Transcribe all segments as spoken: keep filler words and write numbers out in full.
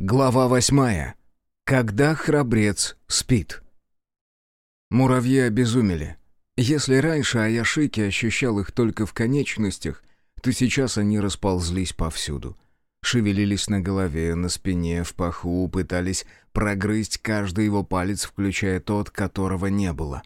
Глава восьмая. Когда храбрец спит. Муравьи обезумели. Если раньше Аяшики ощущал их только в конечностях, то сейчас они расползлись повсюду. Шевелились на голове, на спине, в паху, пытались прогрызть каждый его палец, включая тот, которого не было.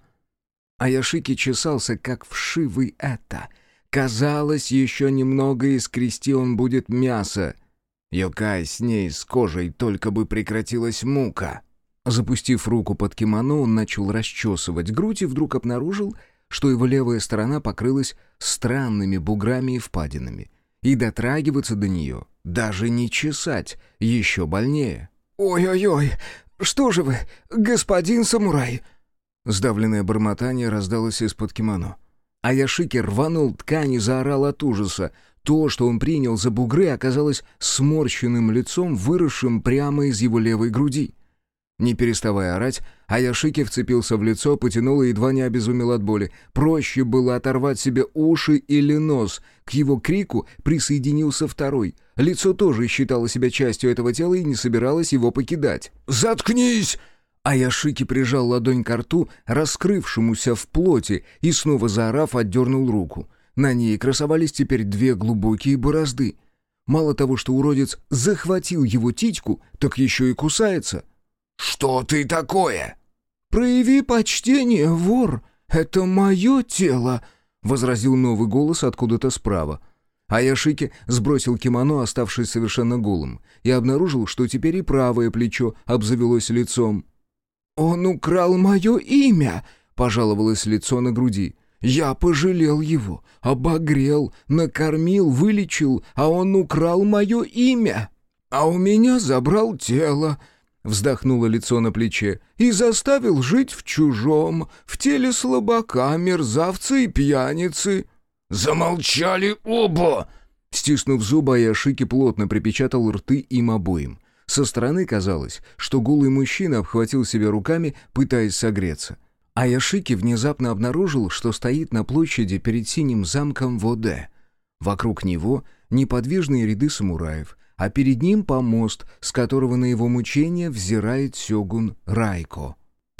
Аяшики чесался, как вшивый это. Казалось, еще немного и скрести он будет мясо. Йокай с ней, с кожей, только бы прекратилась мука. Запустив руку под кимоно, он начал расчесывать грудь и вдруг обнаружил, что его левая сторона покрылась странными буграми и впадинами. И дотрагиваться до нее, даже не чесать, еще больнее. «Ой-ой-ой, что же вы, господин самурай?» Сдавленное бормотание раздалось из-под кимоно. Аяшики рванул ткань и заорал от ужаса. То, что он принял за бугры, оказалось сморщенным лицом, выросшим прямо из его левой груди. Не переставая орать, Аяшики вцепился в лицо, потянул и едва не обезумел от боли. Проще было оторвать себе уши или нос. К его крику присоединился второй. Лицо тоже считало себя частью этого тела и не собиралось его покидать. «Заткнись!» Аяшики прижал ладонь к рту, раскрывшемуся в плоти, и снова заорав, отдернул руку. На ней красовались теперь две глубокие борозды. Мало того, что уродец захватил его титьку, так еще и кусается. «Что ты такое?» «Прояви почтение, вор, это мое тело», — возразил новый голос откуда-то справа. Аяшики сбросил кимоно, оставшись совершенно голым, и обнаружил, что теперь и правое плечо обзавелось лицом. «Он украл мое имя», — пожаловалось лицо на груди. «Я пожалел его, обогрел, накормил, вылечил, а он украл мое имя. А у меня забрал тело», — вздохнуло лицо на плече, «и заставил жить в чужом, в теле слабака, мерзавца и пьяницы». «Замолчали оба!» Стиснув зубы, Аяшики плотно припечатал рты им обоим. Со стороны казалось, что голый мужчина обхватил себя руками, пытаясь согреться. Аяшики внезапно обнаружил, что стоит на площади перед синим замком Воде. Вокруг него неподвижные ряды самураев, а перед ним помост, с которого на его мучение взирает сёгун Райко.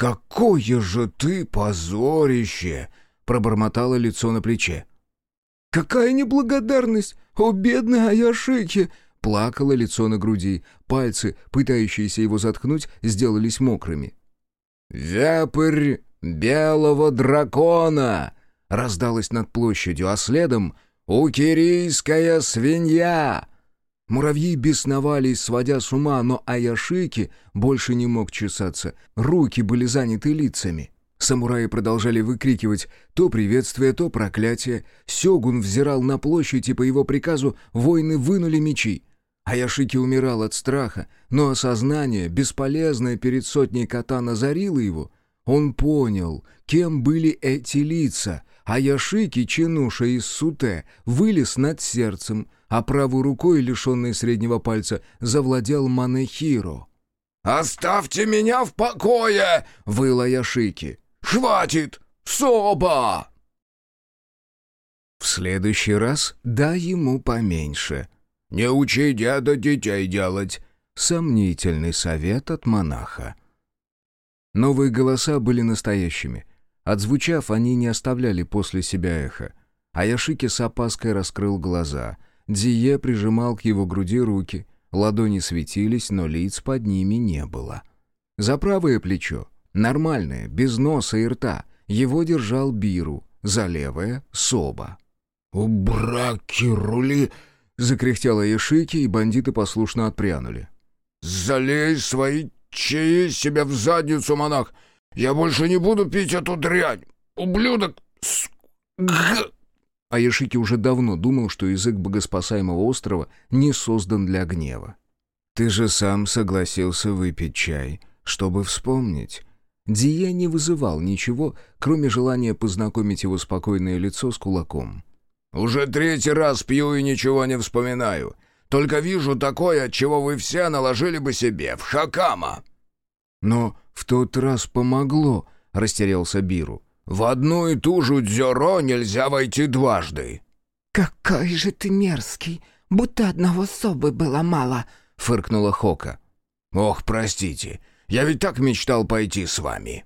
«Какое же ты позорище!» — пробормотало лицо на плече. «Какая неблагодарность! О, бедный Аяшики!» — плакало лицо на груди. Пальцы, пытающиеся его заткнуть, сделались мокрыми. «Вепрь белого дракона!» — раздалось над площадью, а следом «Укирийская свинья!» Муравьи бесновались, сводя с ума, но Аяшики больше не мог чесаться. Руки были заняты лицами. Самураи продолжали выкрикивать то приветствие, то проклятие. Сёгун взирал на площадь, и по его приказу воины вынули мечи. Аяшики умирал от страха, но осознание, бесполезное перед сотней катан, озарило его. Он понял, кем были эти лица. Аяшики, чинуша из Суте, вылез над сердцем, а правой рукой, лишенной среднего пальца, завладел Манэхиро. «Оставьте меня в покое!» — выл Аяшики. «Хватит! Соба!» «В следующий раз дай ему поменьше. Не учи деда детей делать!» — сомнительный совет от монаха. Новые голоса были настоящими. Отзвучав, они не оставляли после себя эхо. Аяшики с опаской раскрыл глаза. Дзие прижимал к его груди руки. Ладони светились, но лиц под ними не было. За правое плечо, нормальное, без носа и рта, его держал Биру, за левое — Соба. «Убраки рули!» — закряхтел Аяшики, и бандиты послушно отпрянули. «Залей свои чаи себе в задницу, монах! Я больше не буду пить эту дрянь! Ублюдок! С... Г...» Аяшики уже давно думал, что язык богоспасаемого острова не создан для гнева. «Ты же сам согласился выпить чай, чтобы вспомнить». Дие не вызывал ничего, кроме желания познакомить его спокойное лицо с кулаком. «Уже третий раз пью и ничего не вспоминаю. Только вижу такое, от чего вы все наложили бы себе в хакама». «Но в тот раз помогло», — растерялся Биру. «В одну и ту же дзюро нельзя войти дважды». «Какой же ты мерзкий! Будто одного собы было мало!» — фыркнула Хока. «Ох, простите, я ведь так мечтал пойти с вами».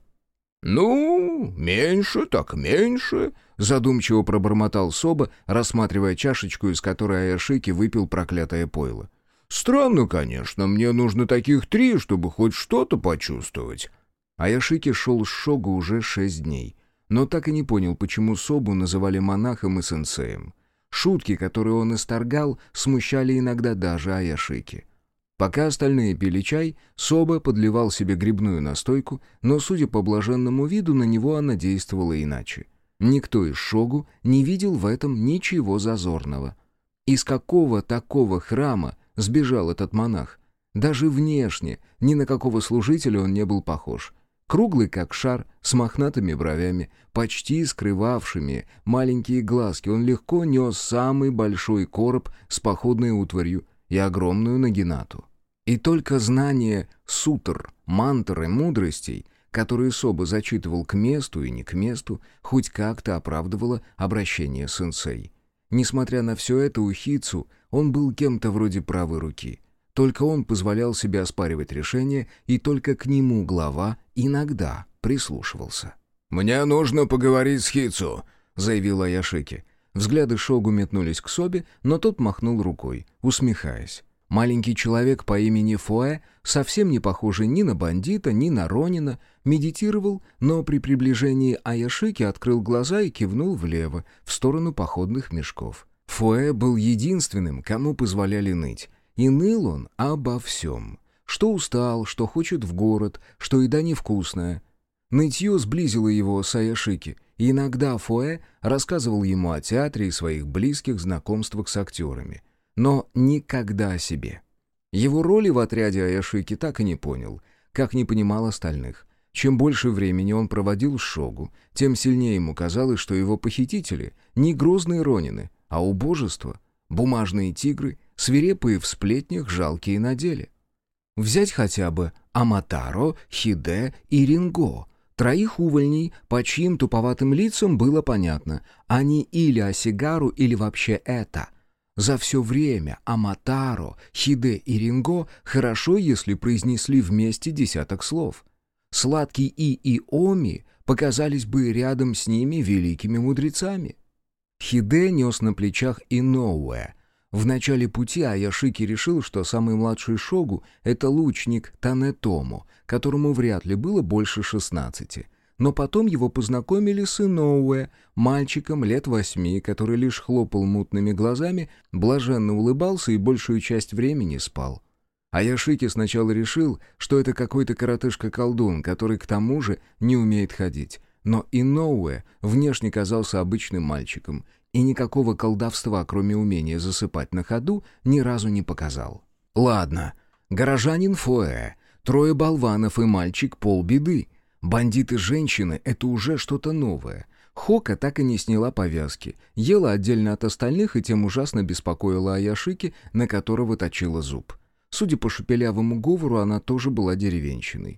«Ну, меньше так меньше», — задумчиво пробормотал Соба, рассматривая чашечку, из которой Аяшики выпил проклятое пойло. «Странно, конечно, мне нужно таких три, чтобы хоть что-то почувствовать». Аяшики шел с Шогу уже шесть дней, но так и не понял, почему Собу называли монахом и сенсеем. Шутки, которые он исторгал, смущали иногда даже Аяшики. Пока остальные пили чай, Соба подливал себе грибную настойку, но, судя по блаженному виду, на него она действовала иначе. Никто из Шогу не видел в этом ничего зазорного. Из какого такого храма сбежал этот монах? Даже внешне ни на какого служителя он не был похож. Круглый как шар, с мохнатыми бровями, почти скрывавшими маленькие глазки, он легко нес самый большой короб с походной утварью и огромную нагинату. И только знание сутр, мантр и мудростей, которые Соба зачитывал к месту и не к месту, хоть как-то оправдывало обращение сенсей. Несмотря на все это, у Хицу он был кем-то вроде правой руки. Только он позволял себе оспаривать решения, и только к нему глава иногда прислушивался. «Мне нужно поговорить с Хицу», — заявил Аяшики. Взгляды Шогу метнулись к Собе, но тот махнул рукой, усмехаясь. Маленький человек по имени Фуэ, совсем не похожий ни на бандита, ни на ронина, медитировал, но при приближении Аяшики открыл глаза и кивнул влево, в сторону походных мешков. Фуэ был единственным, кому позволяли ныть. И ныл он обо всем. Что устал, что хочет в город, что еда невкусная. Нытье сблизило его с Аяшики, и иногда Фуэ рассказывал ему о театре и своих близких знакомствах с актерами. Но никогда о себе. Его роли в отряде Аяшики так и не понял, как не понимал остальных. Чем больше времени он проводил с Шогу, тем сильнее ему казалось, что его похитители не грозные ронины, а убожество, бумажные тигры, свирепые в сплетнях, жалкие на деле. Взять хотя бы Аматаро, Хиде и Ринго. Троих увольней, по чьим туповатым лицам было понятно, они или Осигару, или вообще это. За все время Аматаро, Хиде и Ринго хорошо, если произнесли вместе десяток слов. Сладкий И и Оми показались бы рядом с ними великими мудрецами. Хиде нес на плечах Иноуэ. В начале пути Аяшики решил, что самый младший Шогу — это лучник Танетому, которому вряд ли было больше шестнадцати. Но потом его познакомили с Иноуэ, мальчиком лет восьми, который лишь хлопал мутными глазами, блаженно улыбался и большую часть времени спал. Аяшики сначала решил, что это какой-то коротышка-колдун, который к тому же не умеет ходить. Но Иноуэ внешне казался обычным мальчиком, и никакого колдовства, кроме умения засыпать на ходу, ни разу не показал. Ладно, горожанин Фуэ, трое болванов и мальчик — полбеды. Бандиты-женщины — это уже что-то новое. Хока так и не сняла повязки, ела отдельно от остальных и тем ужасно беспокоила Аяшики, на которого точила зуб. Судя по шепелявому говору, она тоже была деревенщиной.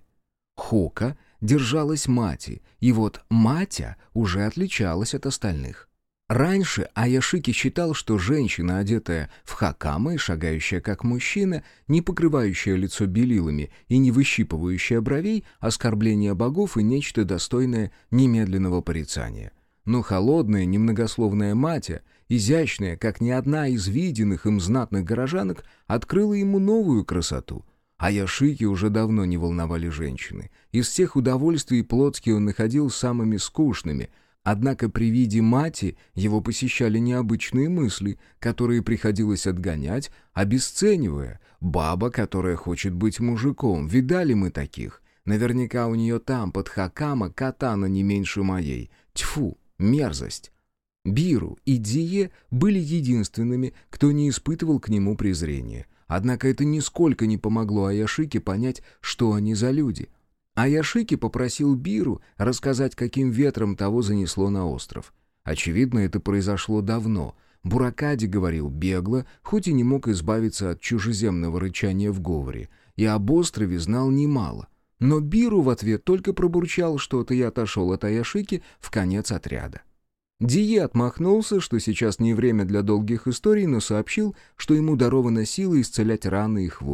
Хока держалась Мати, и вот Матя уже отличалась от остальных. Раньше Аяшики считал, что женщина, одетая в хакама и шагающая как мужчина, не покрывающая лицо белилами и не выщипывающая бровей, оскорбление богов и нечто достойное немедленного порицания. Но холодная, немногословная Матя, изящная, как ни одна из виденных им знатных горожанок, открыла ему новую красоту. Аяшики уже давно не волновали женщины. Из всех удовольствий плотские он находил самыми скучными — однако при виде Мати его посещали необычные мысли, которые приходилось отгонять, обесценивая. Баба, которая хочет быть мужиком, видали мы таких. Наверняка у нее там, под хакама, катана не меньше моей. Тьфу, мерзость. Биру и Дие были единственными, кто не испытывал к нему презрения. Однако это нисколько не помогло Аяшике понять, что они за люди. Аяшики попросил Биру рассказать, каким ветром того занесло на остров. Очевидно, это произошло давно. Буракади говорил бегло, хоть и не мог избавиться от чужеземного рычания в говоре, и об острове знал немало. Но Биру в ответ только пробурчал что-то и отошел от Аяшики в конец отряда. Дие отмахнулся, что сейчас не время для долгих историй, но сообщил, что ему дарована сила исцелять раны и хвори.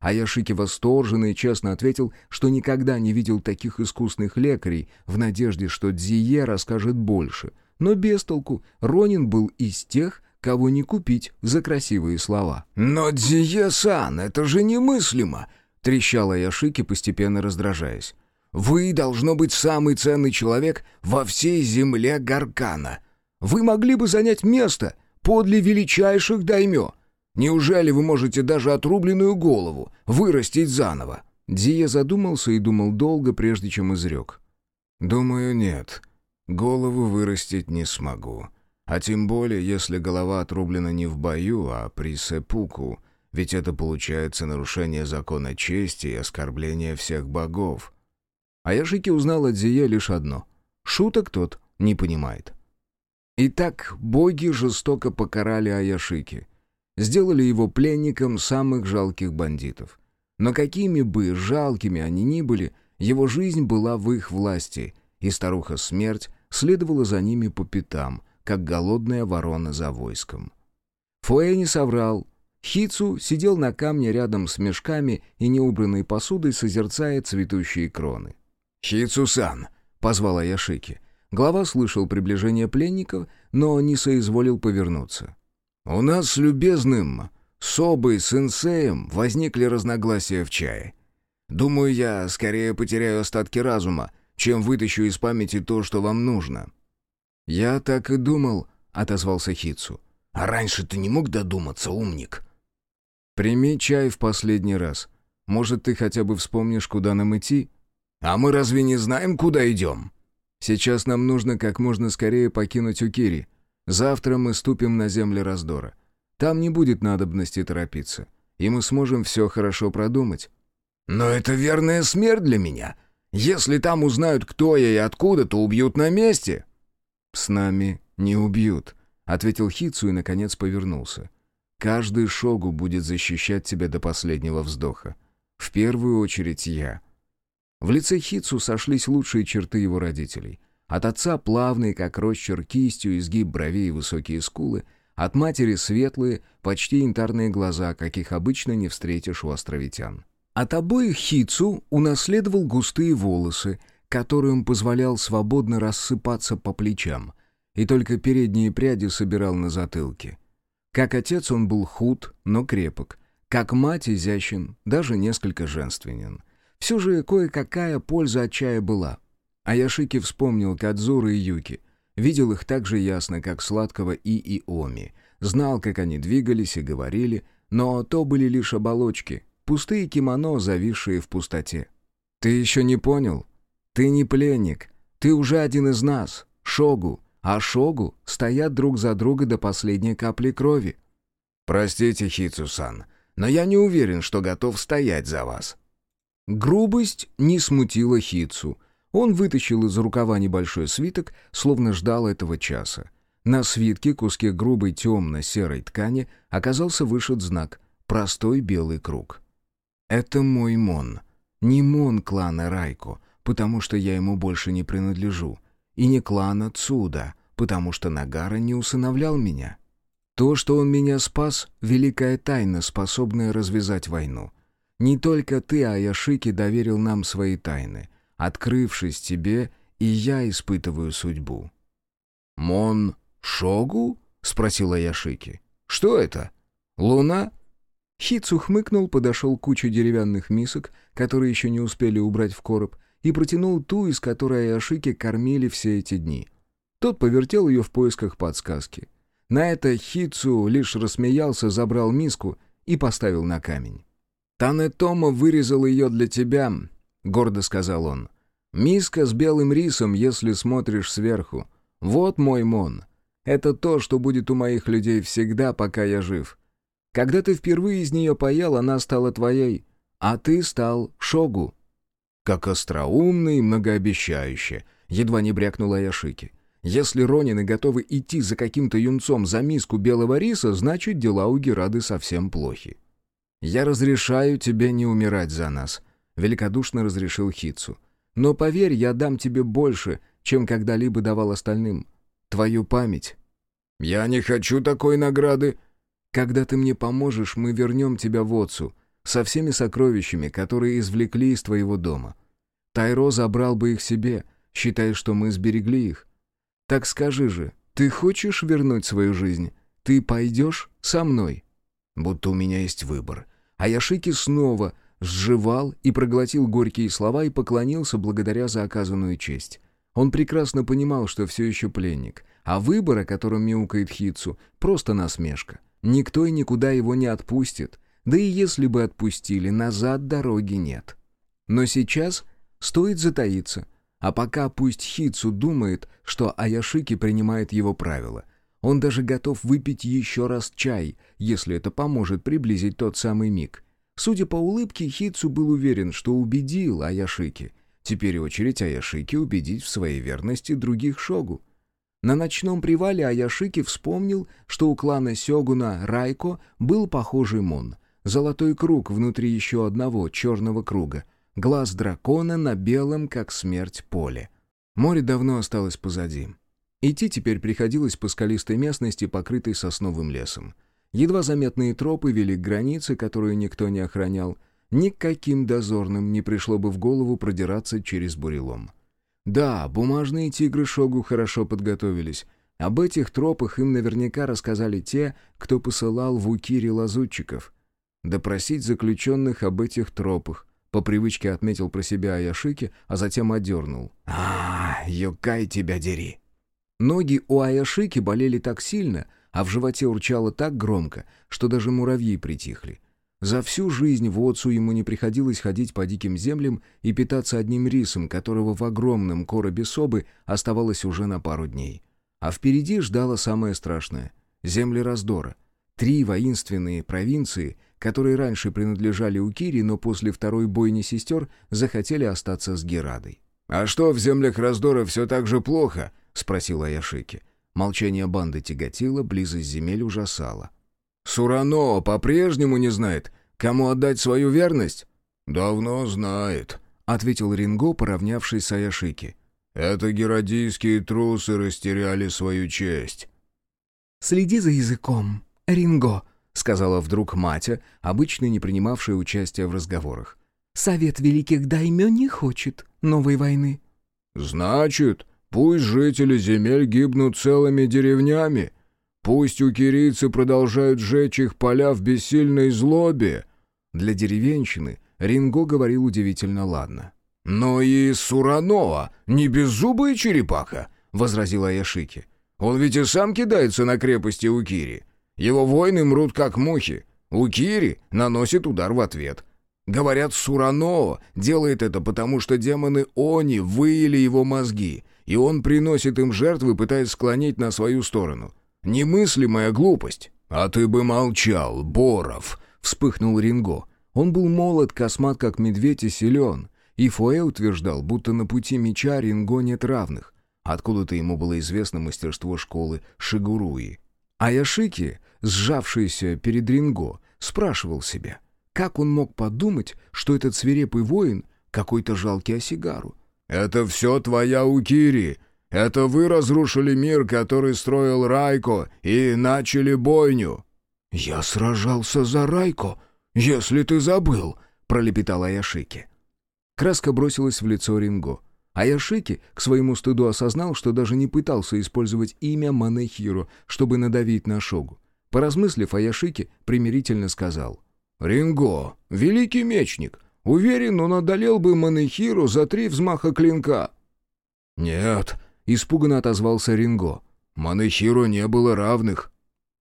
Аяшики восторженно и честно ответил, что никогда не видел таких искусных лекарей, в надежде, что Дзие расскажет больше. Но без толку, Ронин был из тех, кого не купить за красивые слова. «Но, Дзие-сан, это же немыслимо!» — трещал Аяшики, постепенно раздражаясь. «Вы, должно быть, самый ценный человек во всей земле Гаркана. Вы могли бы занять место подле величайших даймё. Неужели вы можете даже отрубленную голову вырастить заново?» Дзие задумался и думал долго, прежде чем изрек. «Думаю, нет. Голову вырастить не смогу. А тем более, если голова отрублена не в бою, а при сэппуку, ведь это получается нарушение закона чести и оскорбление всех богов». Аяшики узнал от Дзие лишь одно. Шуток тот не понимает. Итак, боги жестоко покарали Аяшики. Сделали его пленником самых жалких бандитов. Но какими бы жалкими они ни были, его жизнь была в их власти, и старуха-смерть следовала за ними по пятам, как голодная ворона за войском. Фуэ не соврал. Хицу сидел на камне рядом с мешками и неубранной посудой, созерцая цветущие кроны. «Хицу-сан!» — позвал Аяшики. Глава слышал приближение пленников, но не соизволил повернуться. «У нас с любезным Собой-сенсеем возникли разногласия в чае. Думаю, я скорее потеряю остатки разума, чем вытащу из памяти то, что вам нужно». «Я так и думал», — отозвался Хицу. «А раньше ты не мог додуматься, умник?» «Прими чай в последний раз. Может, ты хотя бы вспомнишь, куда нам идти?» «А мы разве не знаем, куда идем?» «Сейчас нам нужно как можно скорее покинуть Укири. Завтра мы ступим на земли раздора. Там не будет надобности торопиться, и мы сможем все хорошо продумать». «Но это верная смерть для меня. Если там узнают, кто я и откуда, то убьют на месте». «С нами не убьют», — ответил Хицу и, наконец, повернулся. «Каждый шогу будет защищать тебя до последнего вздоха. В первую очередь я». В лице Хицу сошлись лучшие черты его родителей. От отца плавный, как росчерк кистью, изгиб бровей и высокие скулы, от матери светлые, почти янтарные глаза, каких обычно не встретишь у островитян. От обоих Хицу унаследовал густые волосы, которым позволял свободно рассыпаться по плечам, и только передние пряди собирал на затылке. Как отец он был худ, но крепок, как мать изящен, даже несколько женственен. Все же кое-какая польза от чая была. Аяшики вспомнил Кадзуру и Юки, видел их так же ясно, как сладкого И Иоми, знал, как они двигались и говорили, но то были лишь оболочки, пустые кимоно, зависшие в пустоте. «Ты еще не понял? Ты не пленник, ты уже один из нас, шогу, а шогу стоят друг за друга до последней капли крови». «Простите, Хицу-сан, но я не уверен, что готов стоять за вас». Грубость не смутила Хицу. Он вытащил из рукава небольшой свиток, словно ждал этого часа. На свитке, куске грубой темно-серой ткани, оказался вышит знак — простой белый круг. «Это мой мон. Не мон клана Райко, потому что я ему больше не принадлежу. И не клана Цуда, потому что Нагара не усыновлял меня. То, что он меня спас — великая тайна, способная развязать войну. Не только ты, Аяшики, доверил нам свои тайны. Открывшись тебе, и я испытываю судьбу». «Мон Шогу?» — спросил Аяшики. «Что это? Луна?» Хицу хмыкнул, подошел к куче деревянных мисок, которые еще не успели убрать в короб, и протянул ту, из которой Аяшики кормили все эти дни. Тот повертел ее в поисках подсказки. На это Хицу лишь рассмеялся, забрал миску и поставил на камень. «Танетома вырезал ее для тебя», — гордо сказал он. «Миска с белым рисом, если смотришь сверху. Вот мой мон. Это то, что будет у моих людей всегда, пока я жив. Когда ты впервые из нее поел, она стала твоей, а ты стал шогу». «Как остроумно и многообещающе», — едва не брякнула Аяшики. «Если ронины готовы идти за каким-то юнцом за миску белого риса, значит, дела у Герады совсем плохи». «Я разрешаю тебе не умирать за нас», — великодушно разрешил Хицу. «Но поверь, я дам тебе больше, чем когда-либо давал остальным. Твою память». «Я не хочу такой награды». «Когда ты мне поможешь, мы вернем тебя в Отцу. со всеми сокровищами, которые извлекли из твоего дома. Тайро забрал бы их себе, считая, что мы сберегли их. Так скажи же, ты хочешь вернуть свою жизнь? Ты пойдешь со мной?» Будто у меня есть выбор. Аяшики снова сживал и проглотил горькие слова и поклонился благодаря за оказанную честь. Он прекрасно понимал, что все еще пленник, а выбор, о котором мяукает Хитсу, просто насмешка. Никто и никуда его не отпустит, да и если бы отпустили, назад дороги нет. Но сейчас стоит затаиться, а пока пусть Хитсу думает, что Аяшики принимает его правила. Он даже готов выпить еще раз чай, если это поможет приблизить тот самый миг. Судя по улыбке, Хитсу был уверен, что убедил Аяшики. Теперь очередь Аяшики убедить в своей верности других шогу. На ночном привале Аяшики вспомнил, что у клана сёгуна Райко был похожий мон. Золотой круг внутри еще одного черного круга. Глаз дракона на белом, как смерть, поле. Море давно осталось позади. Идти теперь приходилось по скалистой местности, покрытой сосновым лесом. Едва заметные тропы вели к границе, которую никто не охранял. Никаким дозорным не пришло бы в голову продираться через бурелом. Да, бумажные тигры Шогу хорошо подготовились. Об этих тропах им наверняка рассказали те, кто посылал в Укири лазутчиков. Допросить заключенных об этих тропах. По привычке отметил про себя Аяшики, а затем одернул. «А, юкай тебя дери!» Ноги у Аяшики болели так сильно, а в животе урчало так громко, что даже муравьи притихли. За всю жизнь в Оцу ему не приходилось ходить по диким землям и питаться одним рисом, которого в огромном коробе собы оставалось уже на пару дней. А впереди ждало самое страшное — земли раздора. Три воинственные провинции, которые раньше принадлежали Укири, но после второй бойни сестер захотели остаться с Герадой. «А что, в землях раздора все так же плохо?» — спросил Аяшики. Молчание банды тяготило, близость земель ужасала. «Сурано по-прежнему не знает, кому отдать свою верность?» «Давно знает», — ответил Ринго, поравнявшись с Аяшики. «Это герадийские трусы растеряли свою честь». «Следи за языком, Ринго», — сказала вдруг Матя, обычно не принимавшая участия в разговорах. «Совет великих даймё не хочет новой войны». «Значит, пусть жители земель гибнут целыми деревнями. Пусть укирийцы продолжают сжечь их поля в бессильной злобе». Для деревенщины Ринго говорил удивительно ладно. «Но и Сурано не беззубая черепаха», — возразил Аяшики. «Он ведь и сам кидается на крепости Укири. Его воины мрут как мухи. Укири наносит удар в ответ. Говорят, Сурано делает это потому, что демоны Они выели его мозги, и он приносит им жертвы, пытаясь склонить на свою сторону. Немыслимая глупость». «А ты бы молчал, Боров», — вспыхнул Ринго. Он был молод, космат, как медведь, и силен. И Фуэ утверждал, будто на пути меча Ринго нет равных. Откуда-то ему было известно мастерство школы Шигуруи. Аяшики, сжавшийся перед Ринго, спрашивал себя, как он мог подумать, что этот свирепый воин — какой-то жалкий осигару. «Это все твоя Укири. Это вы разрушили мир, который строил Райко, и начали бойню». «Я сражался за Райко, если ты забыл», — пролепетал Аяшики. Краска бросилась в лицо Ринго. Аяшики к своему стыду осознал, что даже не пытался использовать имя Манэхиро, чтобы надавить на Шогу. Поразмыслив, Аяшики примирительно сказал: «Ринго, великий мечник, уверен, он одолел бы Манэхиро за три взмаха клинка». «Нет», — испуганно отозвался Ринго, — «Манэхиро не было равных».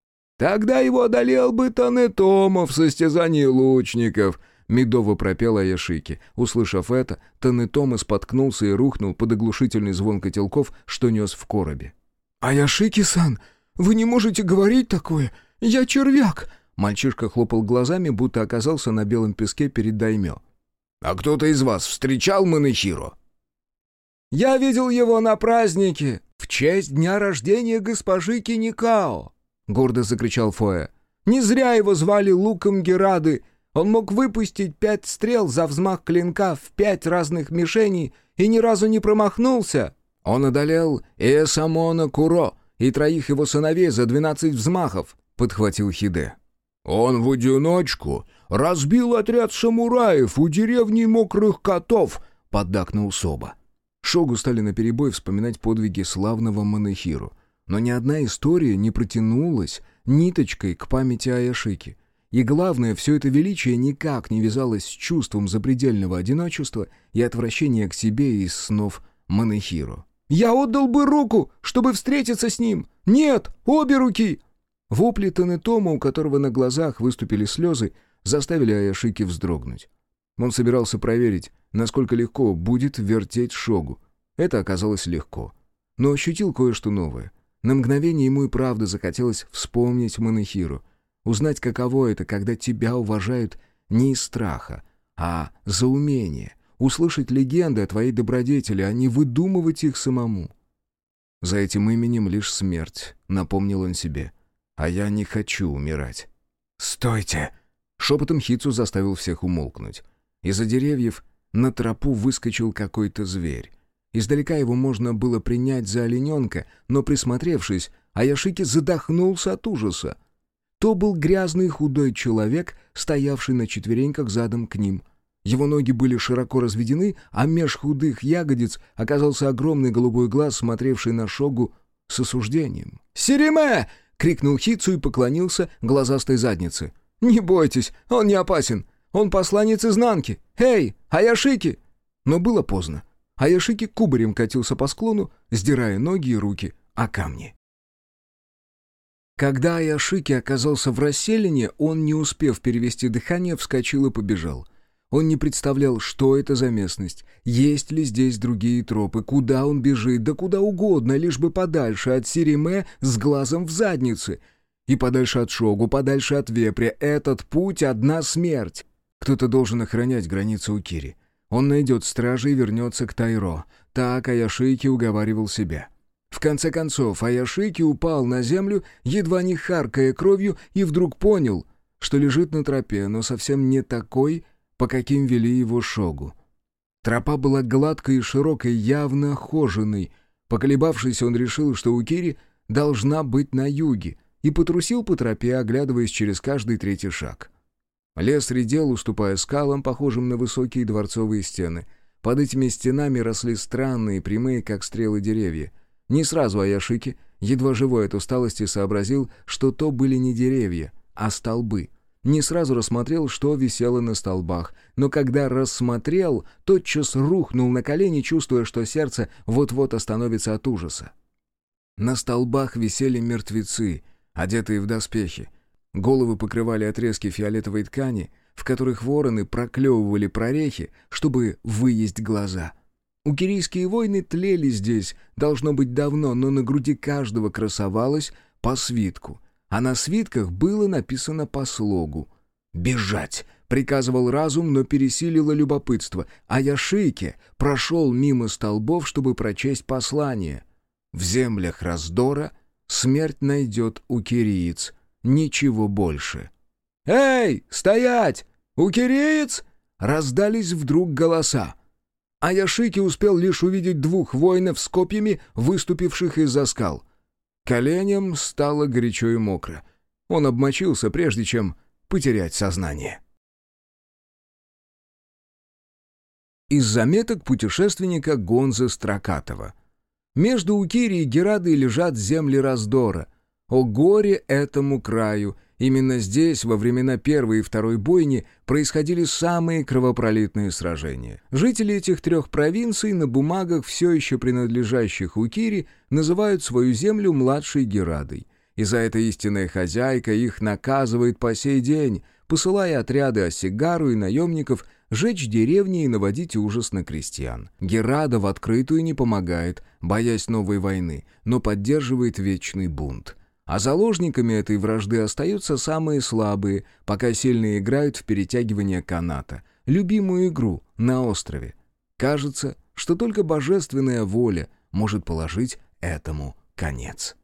«Тогда его одолел бы Танетомо в состязании лучников», — медово пропел Аяшики. Услышав это, Танетомо споткнулся и рухнул под оглушительный звон котелков, что нес в коробе. «Аяшики-сан, вы не можете говорить такое! Я червяк!» Мальчишка хлопал глазами, будто оказался на белом песке перед даймё. «А кто-то из вас встречал Манэхиро?» «Я видел его на празднике в честь дня рождения госпожи Киникао», — гордо закричал Фуэ. «Не зря его звали Луком Герады. Он мог выпустить пять стрел за взмах клинка в пять разных мишеней и ни разу не промахнулся». «Он одолел Эсамона Куро и троих его сыновей за двенадцать взмахов», — подхватил Хиде. «Он в одиночку разбил отряд самураев у деревни Мокрых Котов», — поддакнул Соба. Шогу стали наперебой вспоминать подвиги славного Манэхиру. Но ни одна история не протянулась ниточкой к памяти Аяшики. И главное, все это величие никак не вязалось с чувством запредельного одиночества и отвращения к себе из снов Манэхиру. «Я отдал бы руку, чтобы встретиться с ним! Нет, обе руки!» Вопли Танетома, у которого на глазах выступили слезы, заставили Аяшики вздрогнуть. Он собирался проверить, насколько легко будет вертеть Шогу. Это оказалось легко. Но ощутил кое-что новое. На мгновение ему и правда захотелось вспомнить Манэхиру, узнать, каково это, когда тебя уважают не из страха, а за умение, услышать легенды о твоей добродетели, а не выдумывать их самому. За этим именем лишь смерть, напомнил он себе. А я не хочу умирать. «Стойте!» Шепотом Хицу заставил всех умолкнуть. Из-за деревьев на тропу выскочил какой-то зверь. Издалека его можно было принять за олененка, но, присмотревшись, Аяшики задохнулся от ужаса. То был грязный худой человек, стоявший на четвереньках задом к ним. Его ноги были широко разведены, а меж худых ягодиц оказался огромный голубой глаз, смотревший на Шогу с осуждением. «Сириме!» — крикнул Хицу и поклонился глазастой заднице. «Не бойтесь, он не опасен. Он посланец изнанки. Эй, Аяшики!» Но было поздно. Аяшики кубарем катился по склону, сдирая ноги и руки о камни. Когда Аяшики оказался в расселине, он, не успев перевести дыхание, вскочил и побежал. Он не представлял, что это за местность, есть ли здесь другие тропы, куда он бежит, да куда угодно, лишь бы подальше от Сириме с глазом в заднице. И подальше от Шогу, подальше от вепря. Этот путь — одна смерть. Кто-то должен охранять границу Укири. Он найдет стражи и вернется к Тайро. Так Аяшики уговаривал себя. В конце концов, Аяшики упал на землю, едва не харкая кровью, и вдруг понял, что лежит на тропе, но совсем не такой, по каким вели его Шогу. Тропа была гладкой и широкой, явно хоженой. Поколебавшись, он решил, что Укири должна быть на юге, и потрусил по тропе, оглядываясь через каждый третий шаг. Лес редел, уступая скалам, похожим на высокие дворцовые стены. Под этими стенами росли странные, прямые, как стрелы, деревья. Не сразу Аяшики, едва живой от усталости, сообразил, что то были не деревья, а столбы. Не сразу рассмотрел, что висело на столбах, но когда рассмотрел, тотчас рухнул на колени, чувствуя, что сердце вот-вот остановится от ужаса. На столбах висели мертвецы, одетые в доспехи. Головы покрывали отрезки фиолетовой ткани, в которых вороны проклевывали прорехи, чтобы выесть глаза. Укирийские войны тлели здесь, должно быть, давно, но на груди каждого красовалось по свитку, а на свитках было написано по слогу. «Бежать!» — приказывал разум, но пересилило любопытство, а Аяшики прошел мимо столбов, чтобы прочесть послание. «В землях раздора смерть найдет укириец. Ничего больше». «Эй, стоять! Укириец!» Раздались вдруг голоса. Аяшики успел лишь увидеть двух воинов с копьями, выступивших из-за скал. Коленям стало горячо и мокро. Он обмочился, прежде чем потерять сознание. Из заметок путешественника Гонзы Строкатова. Между Укири и Герадой лежат земли раздора. О горе этому краю! Именно здесь во времена Первой и Второй бойни происходили самые кровопролитные сражения. Жители этих трех провинций, на бумагах все еще принадлежащих Укири, называют свою землю младшей Герадой. И за это истинная хозяйка их наказывает по сей день, посылая отряды осигару и наемников жечь деревни и наводить ужас на крестьян. Герада в открытую не помогает, боясь новой войны, но поддерживает вечный бунт. А заложниками этой вражды остаются самые слабые, пока сильные играют в перетягивание каната, любимую игру на острове. Кажется, что только божественная воля может положить этому конец.